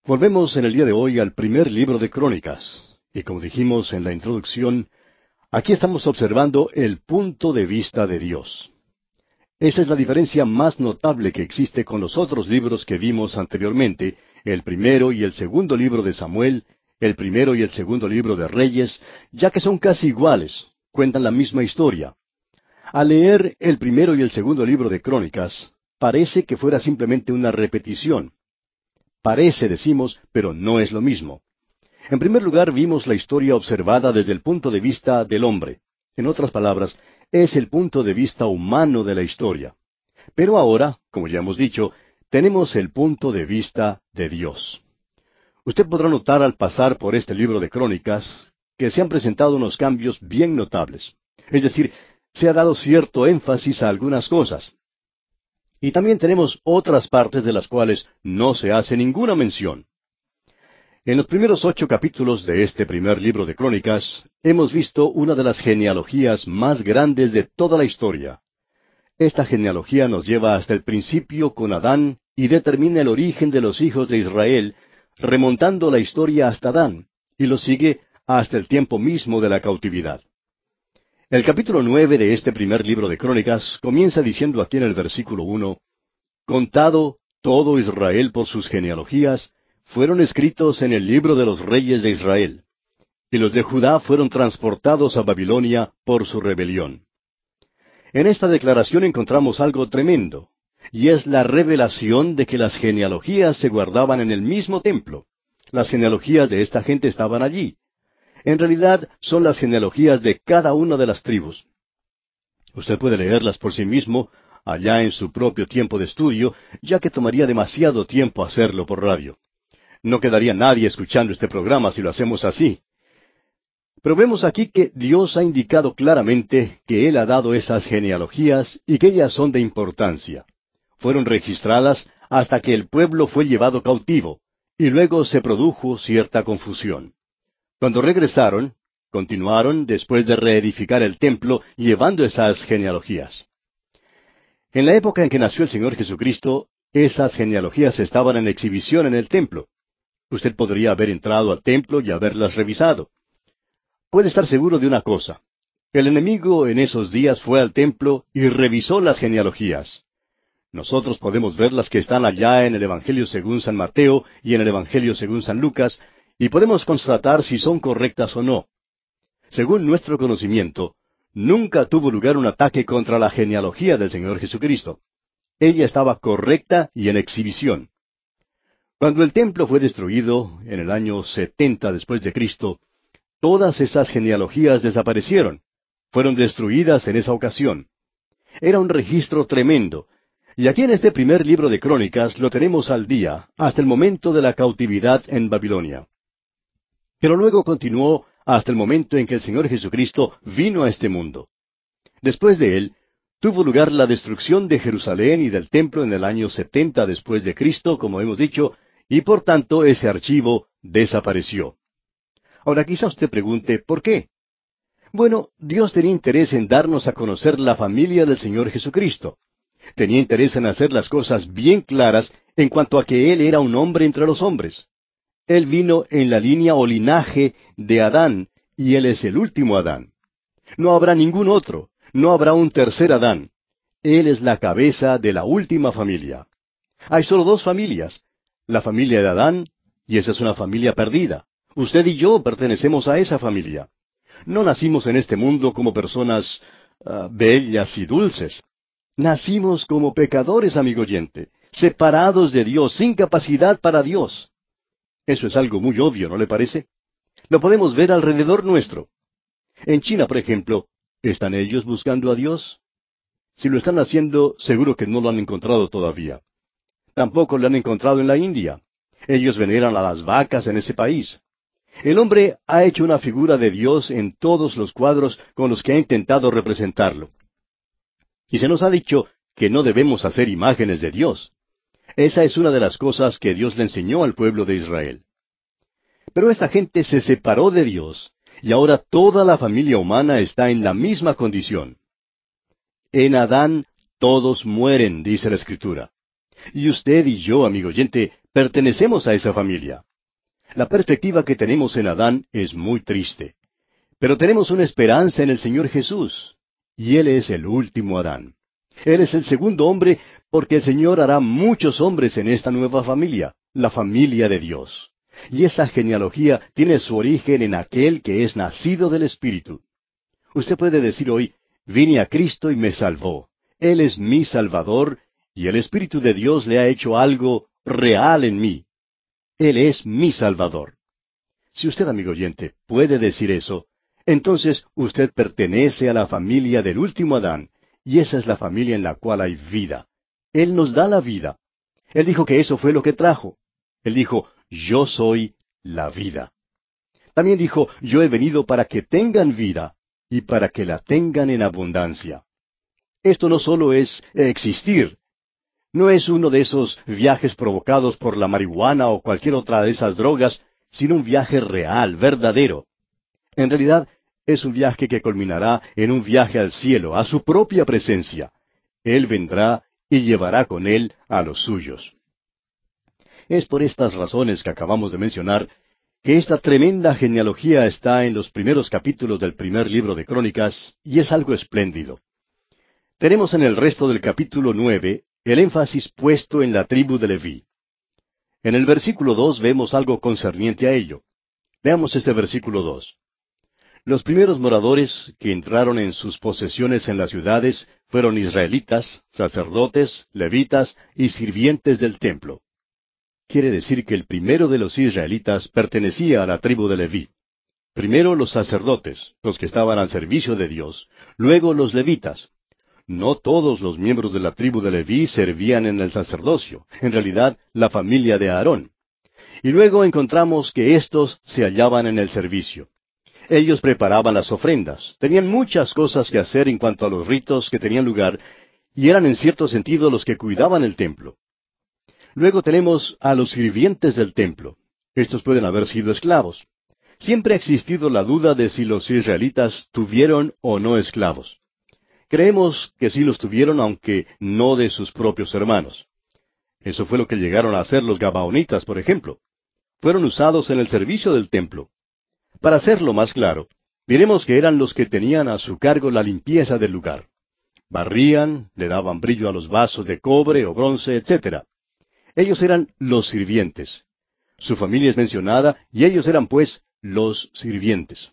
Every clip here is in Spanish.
Volvemos en el día de hoy al primer libro de Crónicas. Y como dijimos en la introducción, aquí estamos observando el punto de vista de Dios. Esa es la diferencia más notable que existe con los otros libros que vimos anteriormente, el primero y el segundo libro de Samuel, el primero y el segundo libro de Reyes, ya que son casi iguales, cuentan la misma historia. Al leer el primero y el segundo libro de Crónicas, parece que fuera simplemente una repetición. Parece, decimos, pero no es lo mismo. En primer lugar, vimos la historia observada desde el punto de vista del hombre. En otras palabras, es el punto de vista humano de la historia. Pero ahora, como ya hemos dicho, tenemos el punto de vista de Dios. Usted podrá notar al pasar por este libro de Crónicas que se han presentado unos cambios bien notables. Es decir, se ha dado cierto énfasis a algunas cosas. Y también tenemos otras partes de las cuales no se hace ninguna mención. En los primeros 8 capítulos de este primer libro de Crónicas, hemos visto una de las genealogías más grandes de toda la historia. Esta genealogía nos lleva hasta el principio con Adán y determina el origen de los hijos de Israel, remontando la historia hasta Adán, y lo sigue hasta el tiempo mismo de la cautividad. El capítulo 9 de este primer libro de Crónicas comienza diciendo aquí en el versículo 1, «Contado todo Israel por sus genealogías, fueron escritos en el libro de los reyes de Israel. Y los de Judá fueron transportados a Babilonia por su rebelión». En esta declaración encontramos algo tremendo, y es la revelación de que las genealogías se guardaban en el mismo templo. Las genealogías de esta gente estaban allí. En realidad son las genealogías de cada una de las tribus. Usted puede leerlas por sí mismo, allá en su propio tiempo de estudio, ya que tomaría demasiado tiempo hacerlo por radio. No quedaría nadie escuchando este programa si lo hacemos así. Pero vemos aquí que Dios ha indicado claramente que Él ha dado esas genealogías y que ellas son de importancia. Fueron registradas hasta que el pueblo fue llevado cautivo, y luego se produjo cierta confusión. Cuando regresaron, continuaron después de reedificar el templo llevando esas genealogías. En la época en que nació el Señor Jesucristo, esas genealogías estaban en exhibición en el templo. Usted podría haber entrado al templo y haberlas revisado. Puede estar seguro de una cosa. El enemigo en esos días fue al templo y revisó las genealogías. Nosotros podemos ver las que están allá en el Evangelio según San Mateo y en el Evangelio según San Lucas, y podemos constatar si son correctas o no. Según nuestro conocimiento, nunca tuvo lugar un ataque contra la genealogía del Señor Jesucristo. Ella estaba correcta y en exhibición. Cuando el templo fue destruido, en el año 70 después de Cristo, todas esas genealogías desaparecieron. Fueron destruidas en esa ocasión. Era un registro tremendo. Y aquí en este primer libro de Crónicas lo tenemos al día, hasta el momento de la cautividad en Babilonia. Pero luego continuó hasta el momento en que el Señor Jesucristo vino a este mundo. Después de él, tuvo lugar la destrucción de Jerusalén y del templo en el año 70 después de Cristo, como hemos dicho, y por tanto ese archivo desapareció. Ahora quizá usted pregunte, ¿por qué? Bueno, Dios tenía interés en darnos a conocer la familia del Señor Jesucristo. Tenía interés en hacer las cosas bien claras en cuanto a que Él era un hombre entre los hombres. Él vino en la línea o linaje de Adán, y Él es el último Adán. No habrá ningún otro, no habrá un tercer Adán. Él es la cabeza de la última familia. Hay solo dos familias, la familia de Adán, y esa es una familia perdida. Usted y yo pertenecemos a esa familia. No nacimos en este mundo como personas bellas y dulces. Nacimos como pecadores, amigo oyente, separados de Dios, sin capacidad para Dios. Eso es algo muy obvio, ¿no le parece? Lo podemos ver alrededor nuestro. En China, por ejemplo, ¿están ellos buscando a Dios? Si lo están haciendo, seguro que no lo han encontrado todavía. Tampoco lo han encontrado en la India. Ellos veneran a las vacas en ese país. El hombre ha hecho una figura de Dios en todos los cuadros con los que ha intentado representarlo. Y se nos ha dicho que no debemos hacer imágenes de Dios. Esa es una de las cosas que Dios le enseñó al pueblo de Israel. Pero esta gente se separó de Dios, y ahora toda la familia humana está en la misma condición. En Adán todos mueren, dice la Escritura. Y usted y yo, amigo oyente, Pertenecemos a esa familia. La perspectiva que tenemos en Adán es muy triste. Pero tenemos una esperanza en el Señor Jesús. Y Él es el último Adán. Él es el segundo hombre porque el Señor hará muchos hombres en esta nueva familia, la familia de Dios. Y esa genealogía tiene su origen en aquel que es nacido del Espíritu. Usted puede decir hoy, vine a Cristo y me salvó. Él es mi Salvador y el Espíritu de Dios le ha hecho algo real en mí. Él es mi Salvador. Si usted, amigo oyente, puede decir eso, entonces usted pertenece a la familia del último Adán, y esa es la familia en la cual hay vida. Él nos da la vida. Él dijo que eso fue lo que trajo. Él dijo, yo soy la vida. También dijo, yo he venido para que tengan vida, y para que la tengan en abundancia. Esto no solo es existir, no es uno de esos viajes provocados por la marihuana o cualquier otra de esas drogas, sino un viaje real, verdadero. En realidad, es un viaje que culminará en un viaje al cielo, a su propia presencia. Él vendrá y llevará con él a los suyos. Es por estas razones que acabamos de mencionar que esta tremenda genealogía está en los primeros capítulos del primer libro de Crónicas, y es algo espléndido. Tenemos en el resto del capítulo 9 el énfasis puesto en la tribu de Leví. En el versículo 2 vemos algo concerniente a ello. Veamos este versículo 2. Los primeros moradores que entraron en sus posesiones en las ciudades fueron israelitas, sacerdotes, levitas y sirvientes del templo. Quiere decir que el primero de los israelitas pertenecía a la tribu de Leví. Primero los sacerdotes, los que estaban al servicio de Dios, luego los levitas. No todos los miembros de la tribu de Leví servían en el sacerdocio, en realidad la familia de Aarón. Y luego encontramos que éstos se hallaban en el servicio. Ellos preparaban las ofrendas, tenían muchas cosas que hacer en cuanto a los ritos que tenían lugar, y eran en cierto sentido los que cuidaban el templo. Luego tenemos a los sirvientes del templo. Estos pueden haber sido esclavos. Siempre ha existido la duda de si los israelitas tuvieron o no esclavos. Creemos que sí los tuvieron, aunque no de sus propios hermanos. Eso fue lo que llegaron a hacer los gabaonitas, por ejemplo. Fueron usados en el servicio del templo. Para hacerlo más claro, diremos que eran los que tenían a su cargo la limpieza del lugar. Barrían, le daban brillo a los vasos de cobre o bronce, etc. Ellos eran los sirvientes. Su familia es mencionada y ellos eran pues los sirvientes.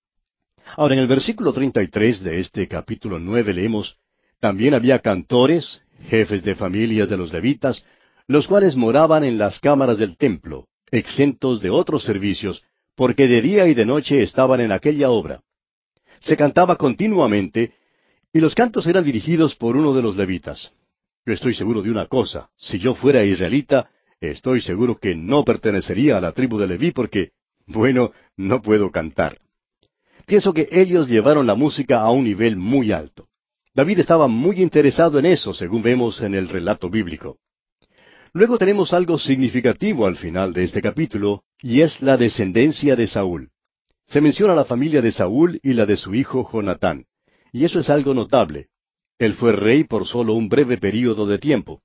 Ahora en el versículo 33 de este capítulo 9 leemos, también había cantores, jefes de familias de los levitas, los cuales moraban en las cámaras del templo, exentos de otros servicios, porque de día y de noche estaban en aquella obra. Se cantaba continuamente, y los cantos eran dirigidos por uno de los levitas. Yo estoy seguro de una cosa, si yo fuera israelita, estoy seguro que no pertenecería a la tribu de Leví porque, bueno, no puedo cantar. Pienso que ellos llevaron la música a un nivel muy alto. David estaba muy interesado en eso, según vemos en el relato bíblico. Luego tenemos algo significativo al final de este capítulo, y es la descendencia de Saúl. Se menciona la familia de Saúl y la de su hijo Jonatán, y eso es algo notable. Él fue rey por solo un breve período de tiempo.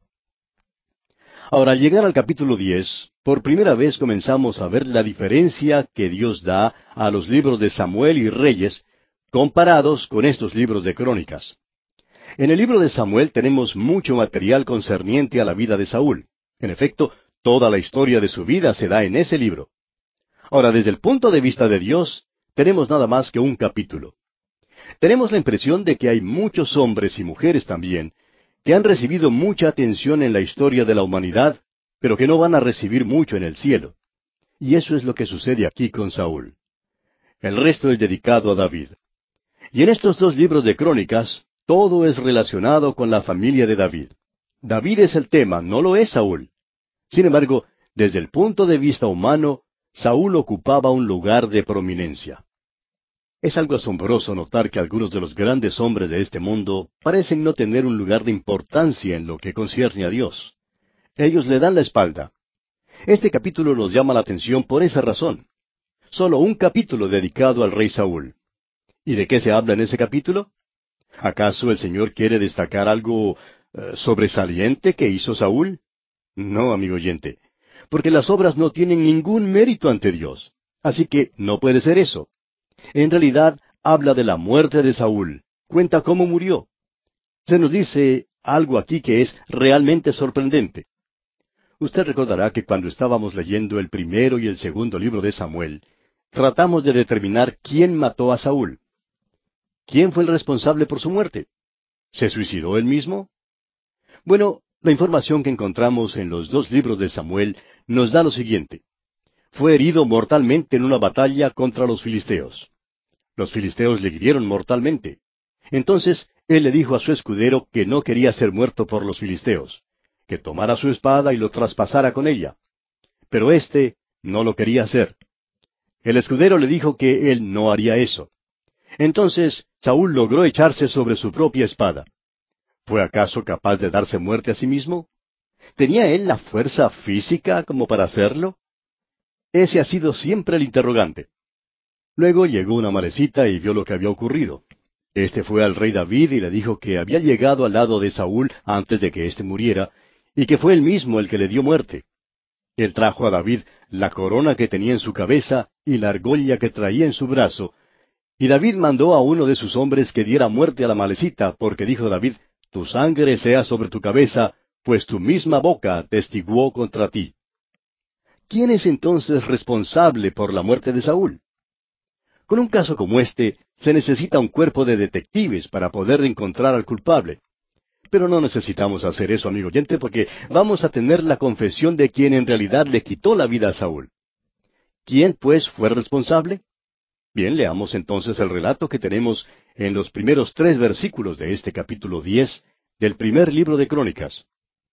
Ahora, al llegar al capítulo 10, por primera vez comenzamos a ver la diferencia que Dios da a los libros de Samuel y Reyes, comparados con estos libros de Crónicas. En el libro de Samuel tenemos mucho material concerniente a la vida de Saúl. En efecto, toda la historia de su vida se da en ese libro. Ahora, desde el punto de vista de Dios, tenemos nada más que un capítulo. Tenemos la impresión de que hay muchos hombres y mujeres también que han recibido mucha atención en la historia de la humanidad, pero que no van a recibir mucho en el cielo. Y eso es lo que sucede aquí con Saúl. El resto es dedicado a David. Y en estos dos libros de Crónicas, todo es relacionado con la familia de David. David es el tema, no lo es Saúl. Sin embargo, desde el punto de vista humano, Saúl ocupaba un lugar de prominencia. Es algo asombroso notar que algunos de los grandes hombres de este mundo parecen no tener un lugar de importancia en lo que concierne a Dios. Ellos le dan la espalda. Este capítulo nos llama la atención por esa razón. Solo un capítulo dedicado al rey Saúl. ¿Y de qué se habla en ese capítulo? ¿Acaso el Señor quiere destacar algo sobresaliente que hizo Saúl? No, amigo oyente. porque las obras no tienen ningún mérito ante Dios. Así que no puede ser eso. En realidad, habla de la muerte de Saúl. Cuenta cómo murió. Se nos dice algo aquí que es realmente sorprendente. Usted recordará que cuando estábamos leyendo el primero y el segundo libro de Samuel, tratamos de determinar quién mató a Saúl. ¿Quién fue el responsable por su muerte? ¿Se suicidó él mismo? Bueno, la información que encontramos en los dos libros de Samuel nos da lo siguiente. Fue herido mortalmente en una batalla contra los filisteos. Los filisteos le hirieron mortalmente. Entonces él le dijo a su escudero que no quería ser muerto por los filisteos, que tomara su espada y lo traspasara con ella. Pero éste no lo quería hacer. El escudero le dijo que él no haría eso. Entonces Saúl logró echarse sobre su propia espada. ¿Fue acaso capaz de darse muerte a sí mismo? ¿Tenía él la fuerza física como para hacerlo? Ese ha sido siempre el interrogante. Luego llegó una marecita y vio lo que había ocurrido. Este fue al rey David y le dijo que había llegado al lado de Saúl antes de que éste muriera, y que fue él mismo el que le dio muerte. Él trajo a David la corona que tenía en su cabeza y la argolla que traía en su brazo, y David mandó a uno de sus hombres que diera muerte a la malecita, porque dijo David, tu sangre sea sobre tu cabeza, pues tu misma boca testiguó contra ti. ¿Quién es entonces responsable por la muerte de Saúl? Con un caso como este, se necesita un cuerpo de detectives para poder encontrar al culpable. Pero no necesitamos hacer eso, amigo oyente, porque vamos a tener la confesión de quien en realidad le quitó la vida a Saúl. ¿Quién, pues, fue responsable? Bien, leamos entonces el relato que tenemos en los primeros 3 versículos de este capítulo 10 del primer libro de Crónicas.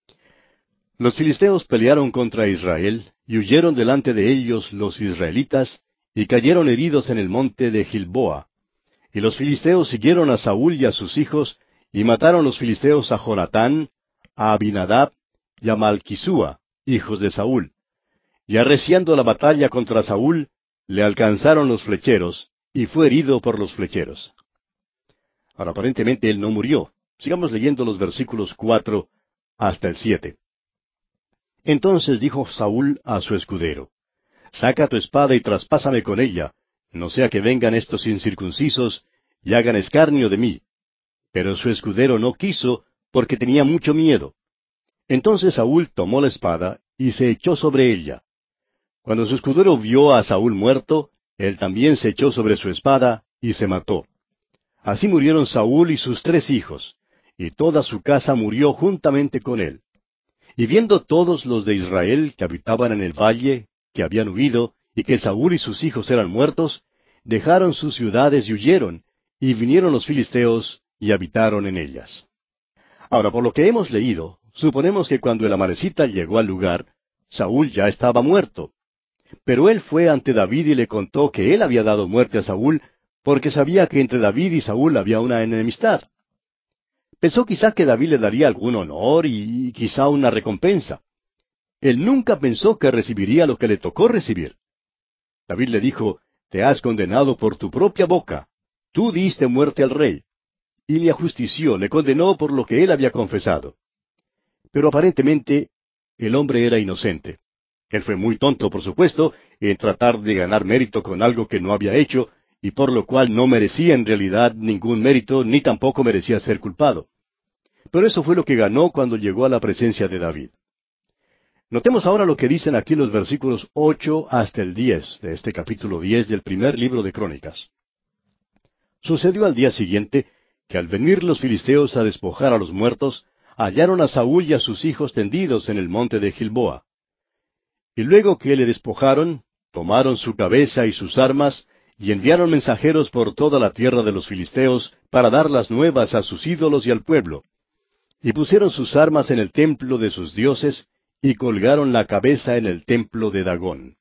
Los filisteos pelearon contra Israel, y huyeron delante de ellos los israelitas, y cayeron heridos en el monte de Gilboa. Y los filisteos siguieron a Saúl y a sus hijos, y mataron los filisteos a Jonatán, a Abinadab y a Malquisúa, hijos de Saúl. Y arreciando la batalla contra Saúl, le alcanzaron los flecheros, y fue herido por los flecheros. Ahora, aparentemente él no murió. Sigamos leyendo los versículos 4 hasta el 7. Entonces dijo Saúl a su escudero, saca tu espada y traspásame con ella, no sea que vengan estos incircuncisos y hagan escarnio de mí. Pero su escudero no quiso, porque tenía mucho miedo. Entonces Saúl tomó la espada y se echó sobre ella. Cuando su escudero vio a Saúl muerto, él también se echó sobre su espada y se mató. Así murieron Saúl y sus 3 hijos, y toda su casa murió juntamente con él. Y viendo todos los de Israel que habitaban en el valle, que habían huido, y que Saúl y sus hijos eran muertos, dejaron sus ciudades y huyeron, y vinieron los filisteos y habitaron en ellas. Ahora, por lo que hemos leído, suponemos que cuando el amalecita llegó al lugar, Saúl ya estaba muerto. Pero él fue ante David y le contó que él había dado muerte a Saúl, porque sabía que entre David y Saúl había una enemistad. Pensó quizá que David le daría algún honor y quizá una recompensa. Él nunca pensó que recibiría lo que le tocó recibir. David le dijo, te has condenado por tu propia boca. Tú diste muerte al rey. Y le ajustició, le condenó por lo que él había confesado. Pero aparentemente el hombre era inocente. Él fue muy tonto, por supuesto, en tratar de ganar mérito con algo que no había hecho, y por lo cual no merecía en realidad ningún mérito, ni tampoco merecía ser culpado. Pero eso fue lo que ganó cuando llegó a la presencia de David. Notemos ahora lo que dicen aquí los versículos 8 hasta el 10 de este capítulo 10 del primer libro de Crónicas. Sucedió al día siguiente que al venir los filisteos a despojar a los muertos, hallaron a Saúl y a sus hijos tendidos en el monte de Gilboa. Y luego que le despojaron, tomaron su cabeza y sus armas, y enviaron mensajeros por toda la tierra de los filisteos para dar las nuevas a sus ídolos y al pueblo. Y pusieron sus armas en el templo de sus dioses, y colgaron la cabeza en el templo de Dagón.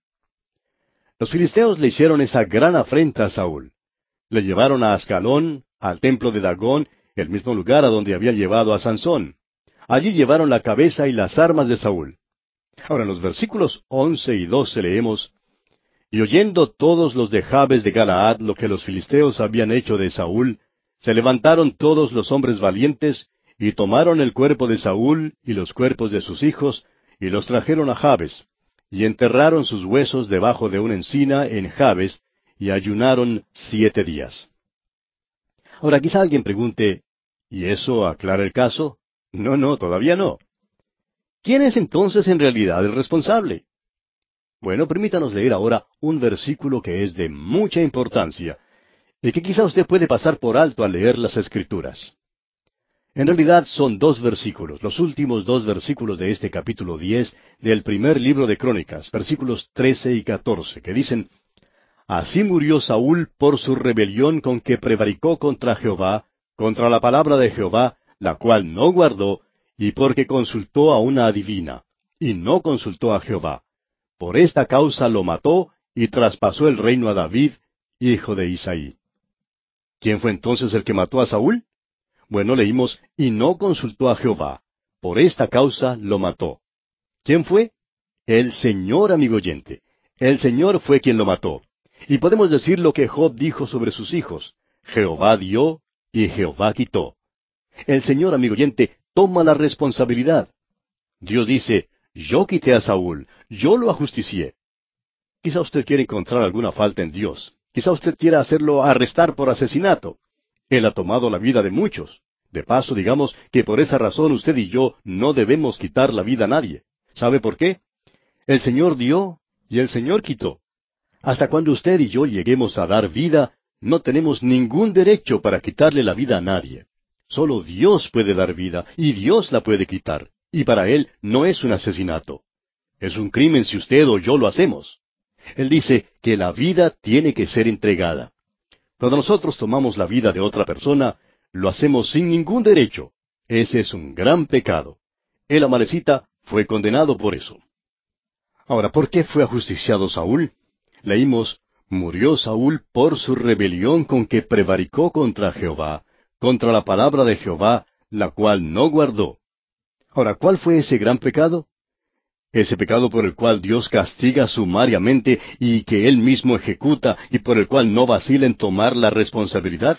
Los filisteos le hicieron esa gran afrenta a Saúl. Le llevaron a Ascalón, al templo de Dagón, el mismo lugar a donde habían llevado a Sansón. Allí llevaron la cabeza y las armas de Saúl. Ahora en los versículos 11 y 12 leemos, y oyendo todos los de Jabes de Galaad lo que los filisteos habían hecho de Saúl, se levantaron todos los hombres valientes, y tomaron el cuerpo de Saúl y los cuerpos de sus hijos, y los trajeron a Jabes, y enterraron sus huesos debajo de una encina en Jabes, y ayunaron 7 días. Ahora quizá alguien pregunte, ¿y eso aclara el caso? No, no, todavía no. ¿Quién es entonces en realidad el responsable? Bueno, permítanos leer ahora un versículo que es de mucha importancia, y que quizá usted puede pasar por alto al leer las Escrituras. En realidad son 2 versículos, los últimos 2 versículos de este capítulo 10 del primer libro de Crónicas, versículos 13 y 14, que dicen, Así murió Saúl por su rebelión con que prevaricó contra Jehová, contra la palabra de Jehová, la cual no guardó, y porque consultó a una adivina, y no consultó a Jehová. Por esta causa lo mató, y traspasó el reino a David, hijo de Isaí. ¿Quién fue entonces el que mató a Saúl? Bueno, leímos, y no consultó a Jehová. Por esta causa lo mató. ¿Quién fue? El Señor, amigo oyente. El Señor fue quien lo mató. Y podemos decir lo que Job dijo sobre sus hijos. Jehová dio y Jehová quitó. El Señor, amigo oyente, toma la responsabilidad. Dios dice, yo quité a Saúl, yo lo ajusticié. Quizá usted quiera encontrar alguna falta en Dios. Quizá usted quiera hacerlo arrestar por asesinato. Él ha tomado la vida de muchos. De paso, digamos que por esa razón usted y yo no debemos quitar la vida a nadie. ¿Sabe por qué? El Señor dio y el Señor quitó. Hasta cuando usted y yo lleguemos a dar vida, no tenemos ningún derecho para quitarle la vida a nadie. Solo Dios puede dar vida y Dios la puede quitar. Y para Él no es un asesinato. Es un crimen si usted o yo lo hacemos. Él dice que la vida tiene que ser entregada. Cuando nosotros tomamos la vida de otra persona, lo hacemos sin ningún derecho. Ese es un gran pecado. El amalecita fue condenado por eso. Ahora, ¿por qué fue ajusticiado Saúl? Leímos, murió Saúl por su rebelión con que prevaricó contra Jehová, contra la palabra de Jehová, la cual no guardó. Ahora, ¿cuál fue ese gran pecado? Ese pecado por el cual Dios castiga sumariamente y que Él mismo ejecuta y por el cual no vacila en tomar la responsabilidad.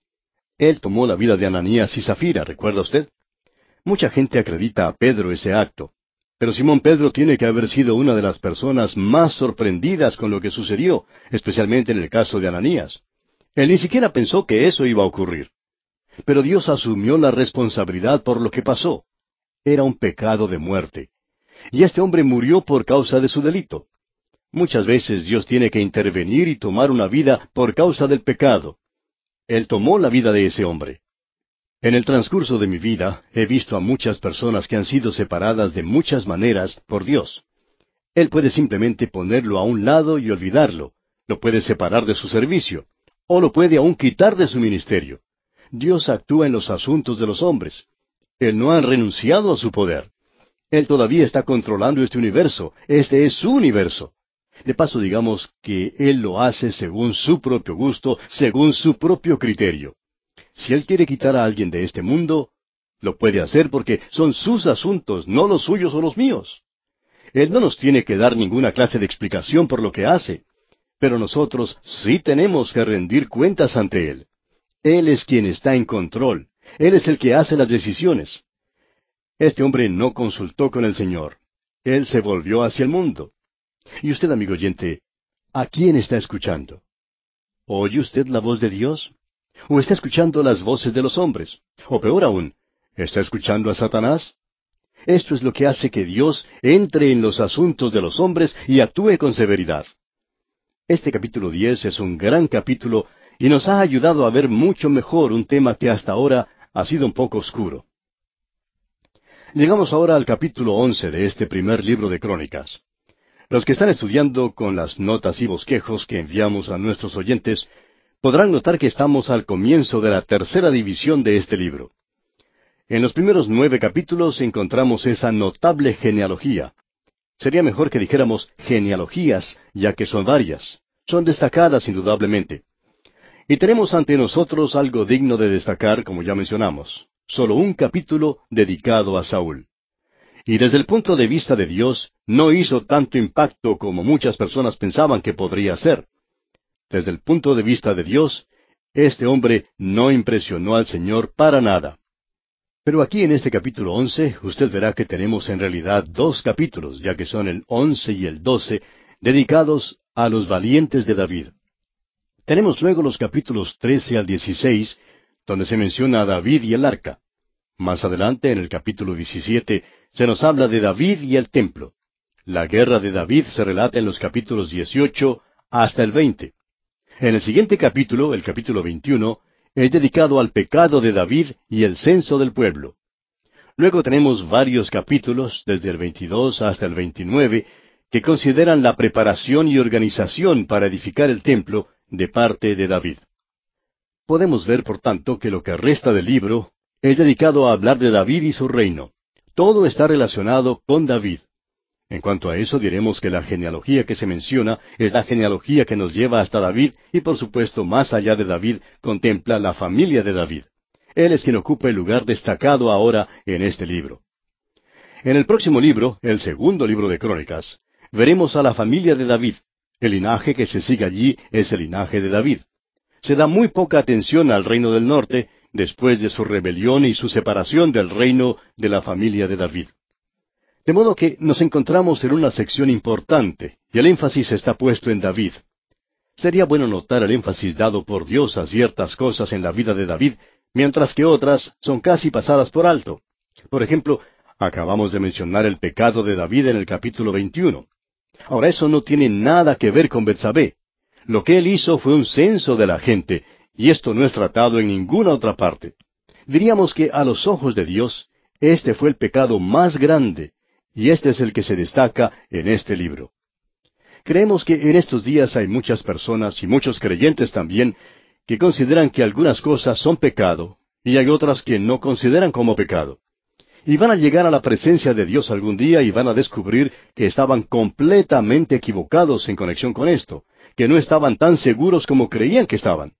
Él tomó la vida de Ananías y Zafira, ¿recuerda usted? Mucha gente acredita a Pedro ese acto. Pero Simón Pedro tiene que haber sido una de las personas más sorprendidas con lo que sucedió, especialmente en el caso de Ananías. Él ni siquiera pensó que eso iba a ocurrir. Pero Dios asumió la responsabilidad por lo que pasó. Era un pecado de muerte. Y este hombre murió por causa de su delito. Muchas veces Dios tiene que intervenir y tomar una vida por causa del pecado. Él tomó la vida de ese hombre. En el transcurso de mi vida he visto a muchas personas que han sido separadas de muchas maneras por Dios. Él puede simplemente ponerlo a un lado y olvidarlo. Lo puede separar de su servicio. O lo puede aún quitar de su ministerio. Dios actúa en los asuntos de los hombres. Él no ha renunciado a su poder. Él todavía está controlando este universo. Este es su universo. De paso, digamos que Él lo hace según su propio gusto, según su propio criterio. Si Él quiere quitar a alguien de este mundo, lo puede hacer porque son sus asuntos, no los suyos o los míos. Él no nos tiene que dar ninguna clase de explicación por lo que hace, pero nosotros sí tenemos que rendir cuentas ante Él. Él es quien está en control. Él es el que hace las decisiones. Este hombre no consultó con el Señor. Él se volvió hacia el mundo. Y usted, amigo oyente, ¿a quién está escuchando? ¿Oye usted la voz de Dios? ¿O está escuchando las voces de los hombres? O peor aún, ¿está escuchando a Satanás? Esto es lo que hace que Dios entre en los asuntos de los hombres y actúe con severidad. Este capítulo 10 es un gran capítulo y nos ha ayudado a ver mucho mejor un tema que hasta ahora ha sido un poco oscuro. Llegamos ahora al capítulo 11 de este primer libro de Crónicas. Los que están estudiando con las notas y bosquejos que enviamos a nuestros oyentes podrán notar que estamos al comienzo de la tercera división de este libro. En los primeros 9 capítulos encontramos esa notable genealogía. Sería mejor que dijéramos genealogías, ya que son varias. Son destacadas indudablemente. Y tenemos ante nosotros algo digno de destacar, como ya mencionamos. Solo un capítulo dedicado a Saúl. Y desde el punto de vista de Dios, no hizo tanto impacto como muchas personas pensaban que podría ser. Desde el punto de vista de Dios, este hombre no impresionó al Señor para nada. Pero aquí en este capítulo 11, usted verá que tenemos en realidad dos capítulos, ya que son el 11 y el 12, dedicados a los valientes de David. Tenemos luego los capítulos 13 al 16, donde se menciona a David y el arca. Más adelante, en el capítulo 17, se nos habla de David y el templo. La guerra de David se relata en los capítulos 18 hasta el 20. En el siguiente capítulo, el capítulo 21, es dedicado al pecado de David y el censo del pueblo. Luego tenemos varios capítulos, desde el 22 hasta el 29, que consideran la preparación y organización para edificar el templo de parte de David. Podemos ver, por tanto, que lo que resta del libro es dedicado a hablar de David y su reino. Todo está relacionado con David. En cuanto a eso, diremos que la genealogía que se menciona es la genealogía que nos lleva hasta David y, por supuesto, más allá de David, contempla la familia de David. Él es quien ocupa el lugar destacado ahora en este libro. En el próximo libro, el segundo libro de Crónicas, veremos a la familia de David. El linaje que se sigue allí es el linaje de David. Se da muy poca atención al reino del norte después de su rebelión y su separación del reino de la familia de David. De modo que nos encontramos en una sección importante, y el énfasis está puesto en David. Sería bueno notar el énfasis dado por Dios a ciertas cosas en la vida de David, mientras que otras son casi pasadas por alto. Por ejemplo, acabamos de mencionar el pecado de David en el capítulo 21. Ahora, eso no tiene nada que ver con Betsabé. Lo que él hizo fue un censo de la gente, y esto no es tratado en ninguna otra parte. Diríamos que a los ojos de Dios, este fue el pecado más grande, y este es el que se destaca en este libro. Creemos que en estos días hay muchas personas, y muchos creyentes también, que consideran que algunas cosas son pecado, y hay otras que no consideran como pecado. Y van a llegar a la presencia de Dios algún día y van a descubrir que estaban completamente equivocados en conexión con esto, que no estaban tan seguros como creían que estaban.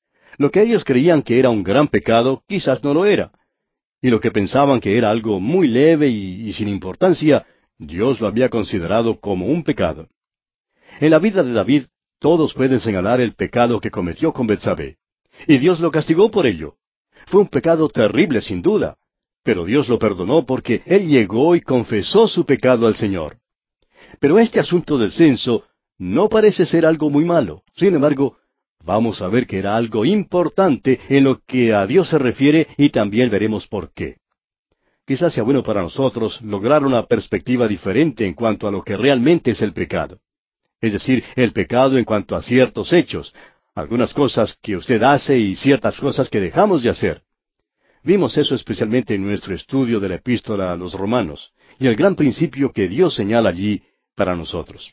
Lo que ellos creían que era un gran pecado, quizás no lo era. Y lo que pensaban que era algo muy leve y sin importancia, Dios lo había considerado como un pecado. En la vida de David, todos pueden señalar el pecado que cometió con Betsabé. Y Dios lo castigó por ello. Fue un pecado terrible, sin duda. Pero Dios lo perdonó porque él llegó y confesó su pecado al Señor. Pero este asunto del censo no parece ser algo muy malo. Sin embargo, vamos a ver que era algo importante en lo que a Dios se refiere y también veremos por qué. Quizás sea bueno para nosotros lograr una perspectiva diferente en cuanto a lo que realmente es el pecado. Es decir, el pecado en cuanto a ciertos hechos, algunas cosas que usted hace y ciertas cosas que dejamos de hacer. Vimos eso especialmente en nuestro estudio de la epístola a los Romanos, y el gran principio que Dios señala allí para nosotros.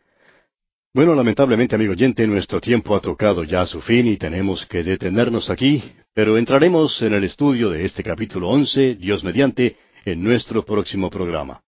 Bueno, lamentablemente, amigo oyente, nuestro tiempo ha tocado ya a su fin y tenemos que detenernos aquí, pero entraremos en el estudio de este capítulo 11, Dios mediante, en nuestro próximo programa.